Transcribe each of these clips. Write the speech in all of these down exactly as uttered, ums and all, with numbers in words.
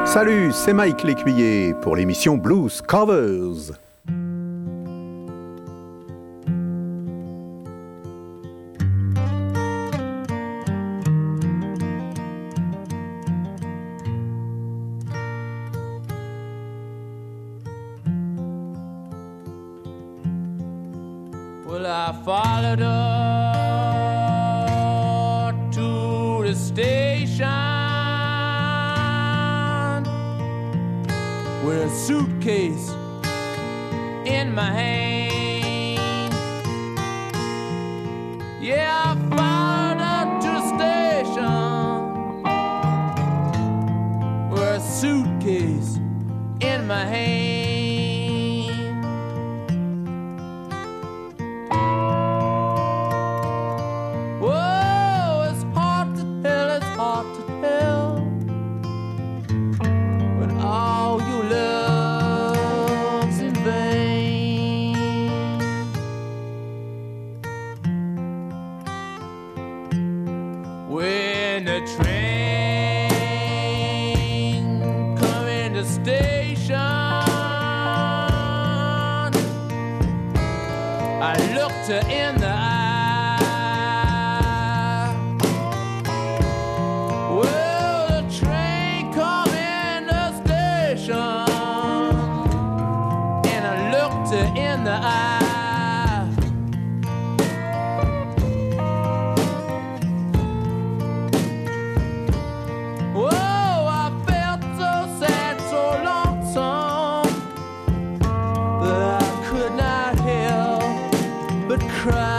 Salut, c'est Mike L'Écuyer pour l'émission Blues Covers. Well, I followed her to the station with a suitcase in my hand. Yeah, I followed her to the station with a suitcase in my hand. In the eye. Well, the train come in the station, and I looked her in the eye. Whoa, I felt so sad, so lonesome, that I could not help but cry.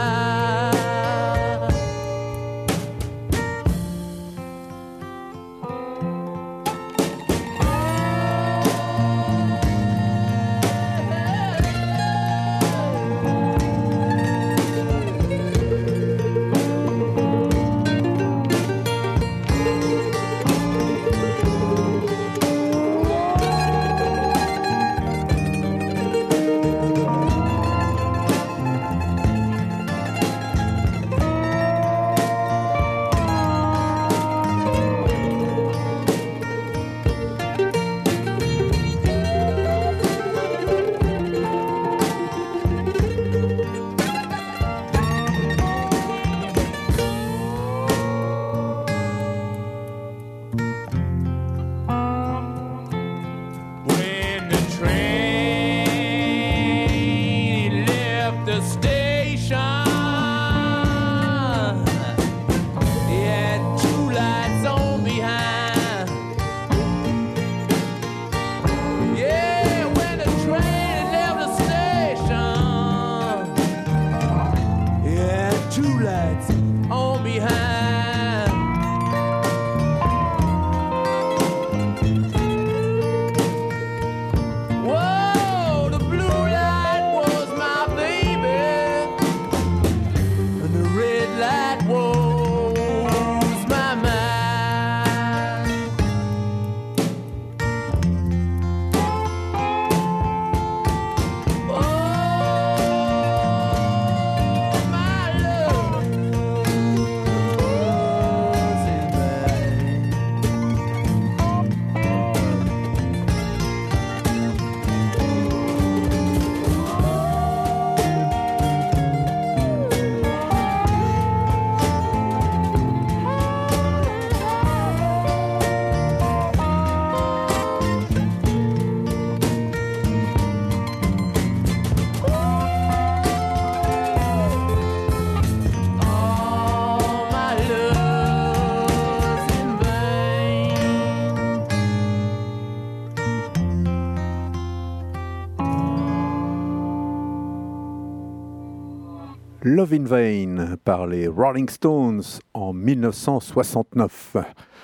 Love in Vain par les Rolling Stones en dix-neuf cent soixante-neuf.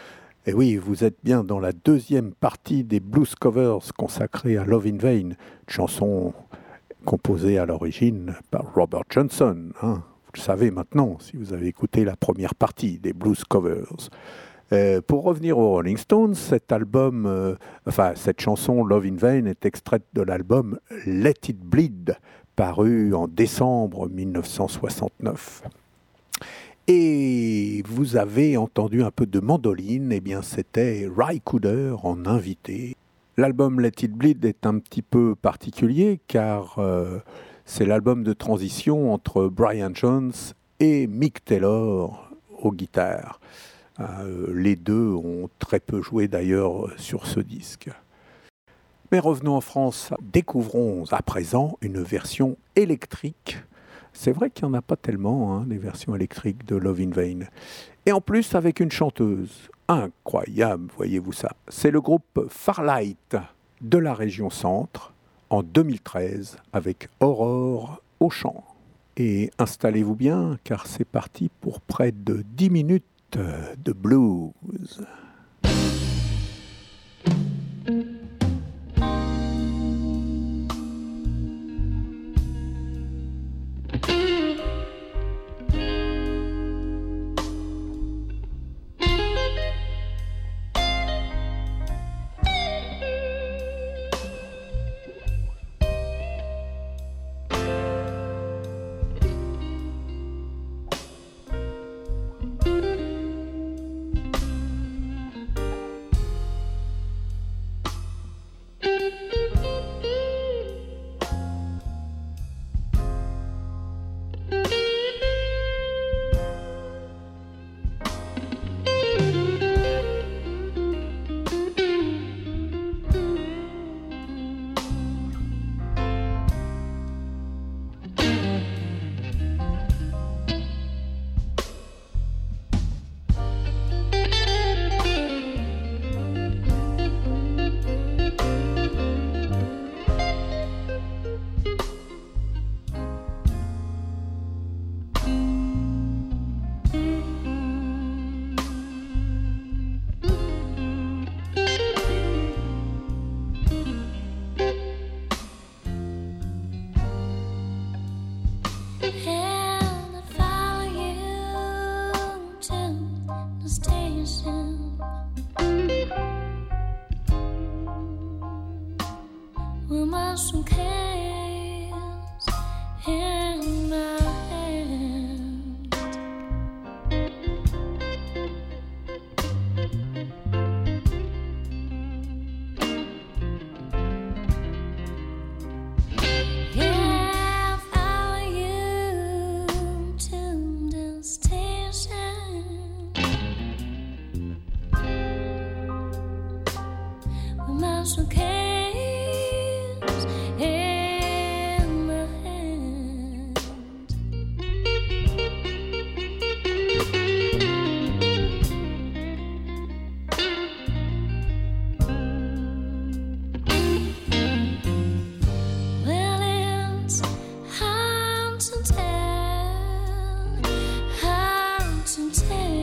Et oui, vous êtes bien dans la deuxième partie des Blues Covers consacrée à Love in Vain, une chanson composée à l'origine par Robert Johnson. Hein. Vous le savez maintenant, si vous avez écouté la première partie des Blues Covers. Euh, pour revenir aux Rolling Stones, cet album, euh, enfin cette chanson Love in Vain est extraite de l'album Let It Bleed, paru en décembre dix-neuf cent soixante-neuf. Et vous avez entendu un peu de mandoline, eh bien c'était Ry Cooder en invité. L'album Let It Bleed est un petit peu particulier car euh, c'est l'album de transition entre Brian Jones et Mick Taylor aux guitares. Euh, les deux ont très peu joué d'ailleurs sur ce disque. Mais revenons en France, découvrons à présent une version électrique. C'est vrai qu'il n'y en a pas tellement, hein, des versions électriques de Love in Vain. Et en plus avec une chanteuse incroyable, voyez-vous ça. C'est le groupe Farlight de la région Centre en deux mille treize avec Aurore au chant. Et installez-vous bien car c'est parti pour près de dix minutes de blues.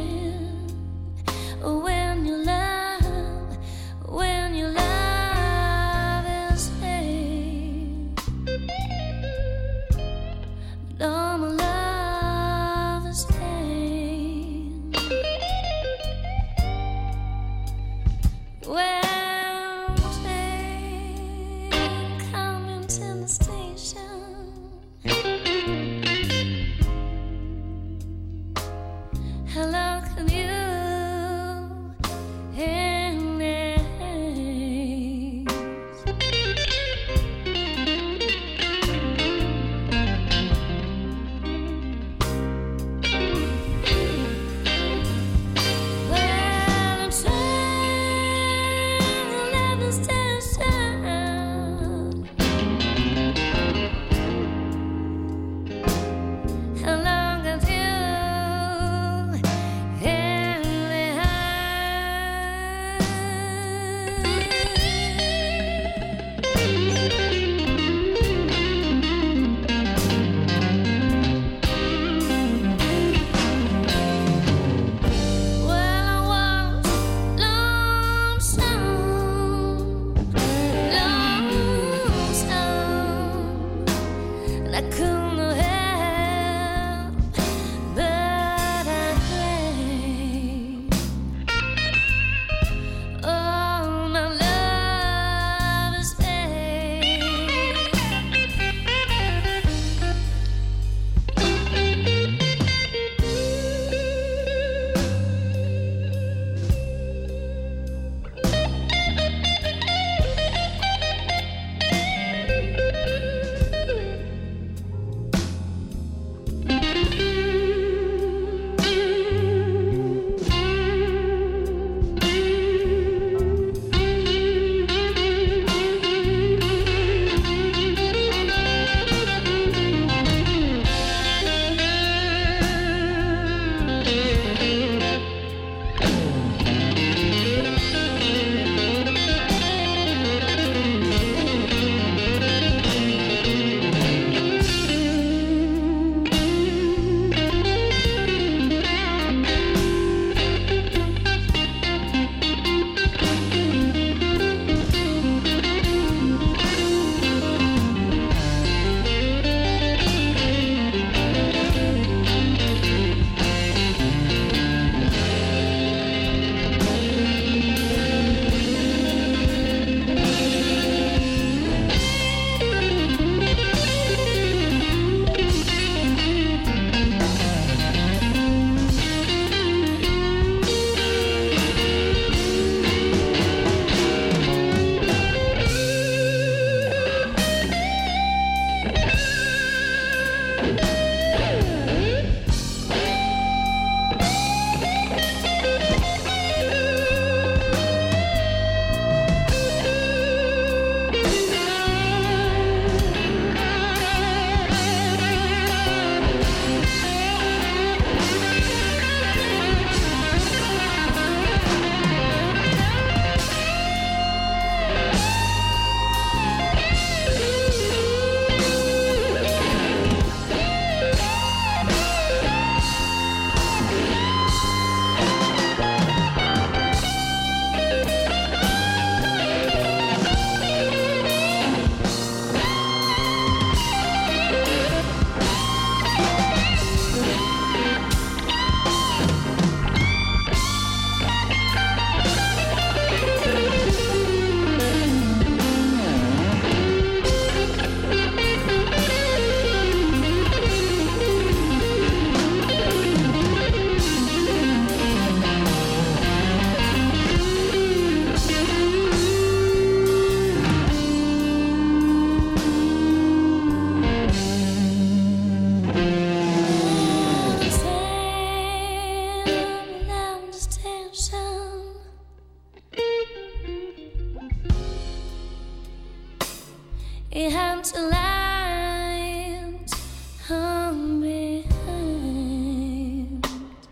When you love, when you love He had two lines hung behind.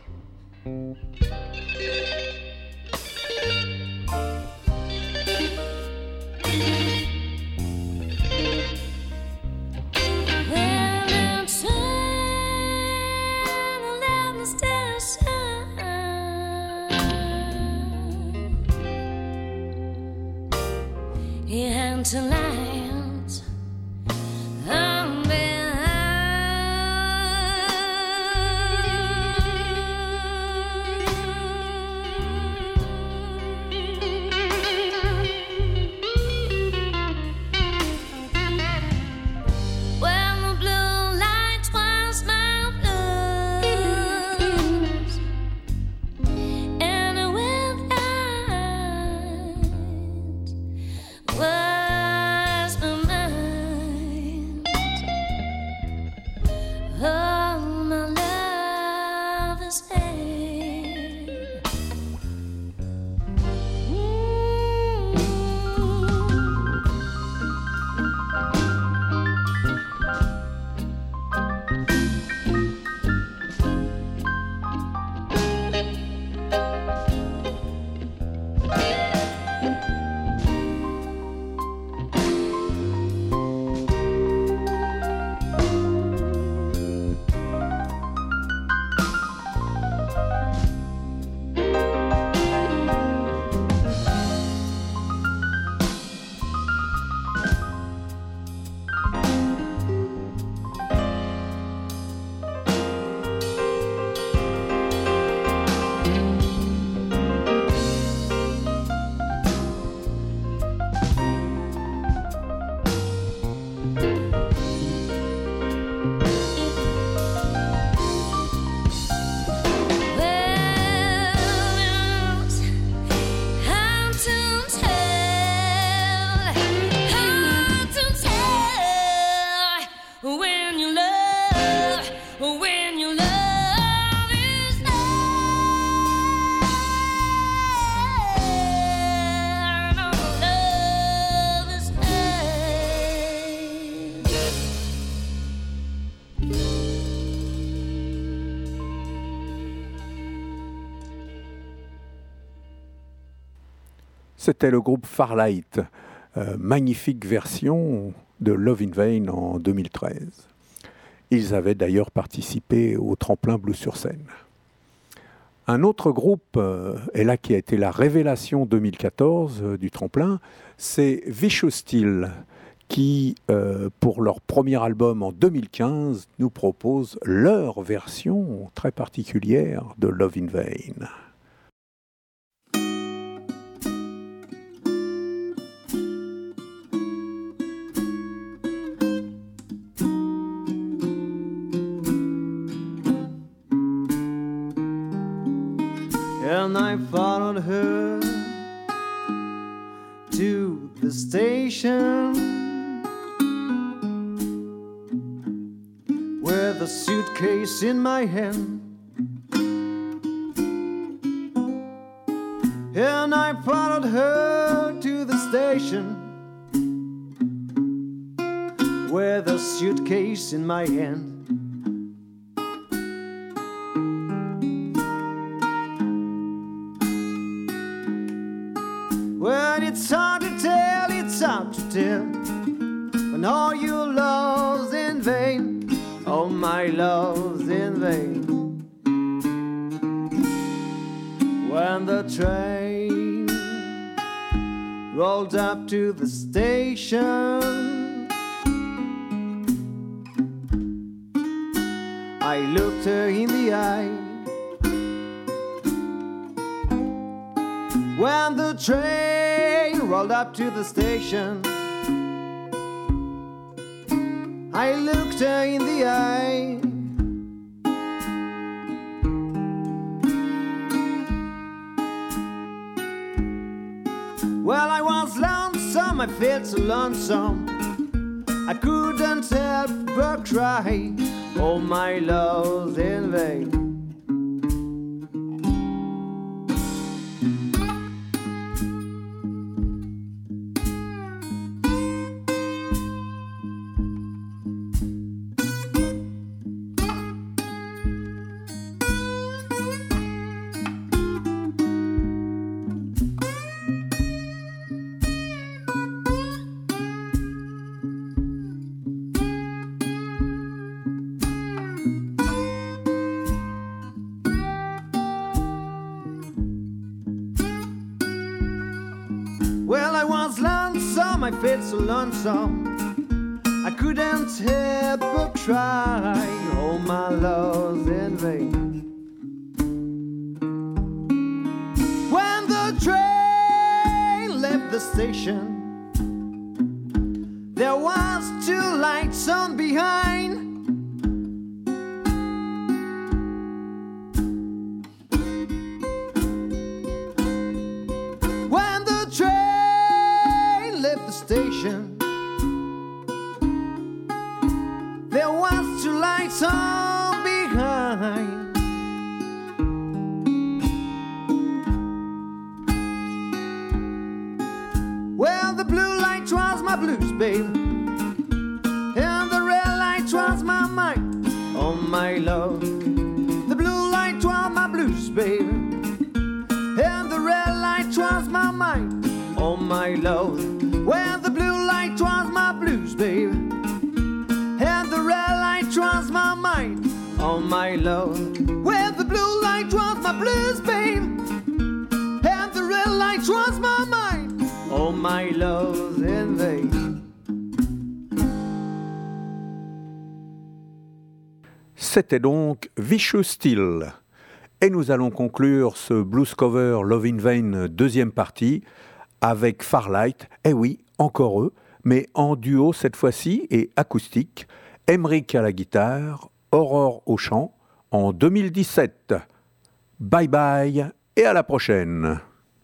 Well, I'm trying to let the stars shine. He had two lines hung Well, the blue light was my blues, and the red light was my mind. Oh, my love is fade. Ooh. C'était le groupe Farlight, euh, magnifique version de Love in Vain en deux mille treize. Ils avaient d'ailleurs participé au tremplin Blues sur scène. Un autre groupe, euh, et là qui a été la révélation deux mille quatorze euh, du tremplin, c'est Vicious Steel, qui, euh, pour leur premier album en deux mille quinze, nous propose leur version très particulière de Love in Vain. And I followed her to the station with a suitcase in my hand. And I followed her to the station with a suitcase in my hand. Well, it's hard to tell, it's hard to tell, when all your love's in vain, all my love's in vain. When the train rolled up to the station, I looked her in the eye. When the train rolled up to the station, I looked her in the eye. Well, I was lonesome, I felt so lonesome, I couldn't help but cry, oh my love's in vain. my fate so lonesome, I couldn't help but cry. All my love's in vain. When the train left the station, there was two lights on behind. When the train left the station, there was two lights on behind. Well, the blue light was my blues, babe, and the red light was my mind. Oh, my love, the blue light was my blues, babe, and the red light was my mind. Oh, my love, well, the blue light was my blues, babe, and the red light was my mind. Oh, my love, well, the blue light was my blues, babe, and the red light was my mind. Oh, my love's in vain. C'était donc Vicious Steel. Et nous allons conclure ce blues cover Love in Vain deuxième partie avec Farlight. Eh oui, encore eux, mais en duo cette fois-ci et acoustique. Emeric à la guitare, Aurore au chant en deux mille dix-sept. Bye bye et à la prochaine.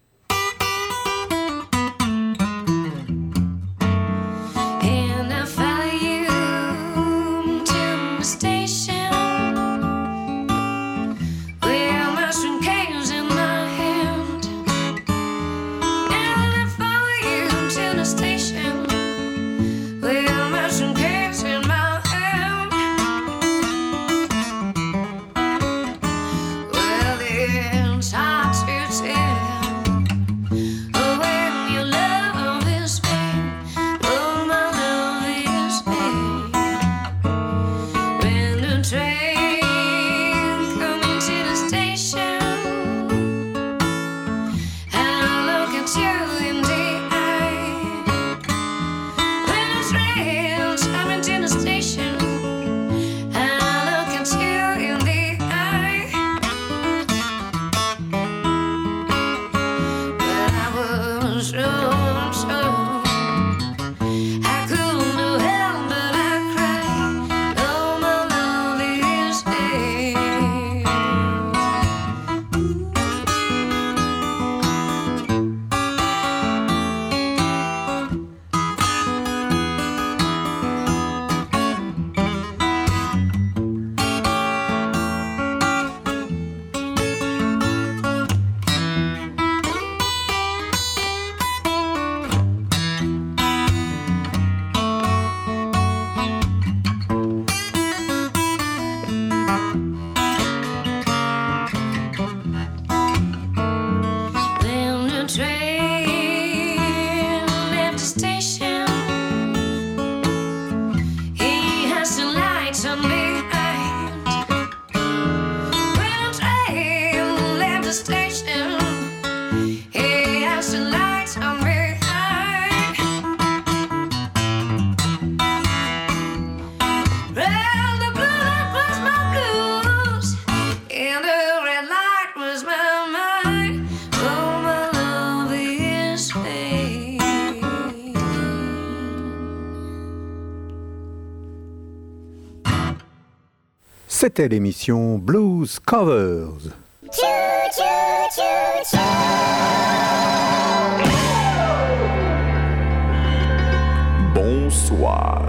And I follow you to the station with mushroom cakes in my hand. And I follow you to the station with mushroom cakes in my hand. Well, it's hard to tell when your love is vain. Oh, my love is vain. When the train coming to the station, and I look at you in the eye. When the train's coming to the station, and I look at you in the eye. But I was so, so I couldn't do help but I cried. Oh, my love is vain. When the train left the station, he has the lights on behind. When the train left the station, he has the lights on behind. Well, the blue light was my blues, and the red light was my mind. Oh, my love is vain. C'était l'émission Blues Covers. Bonsoir.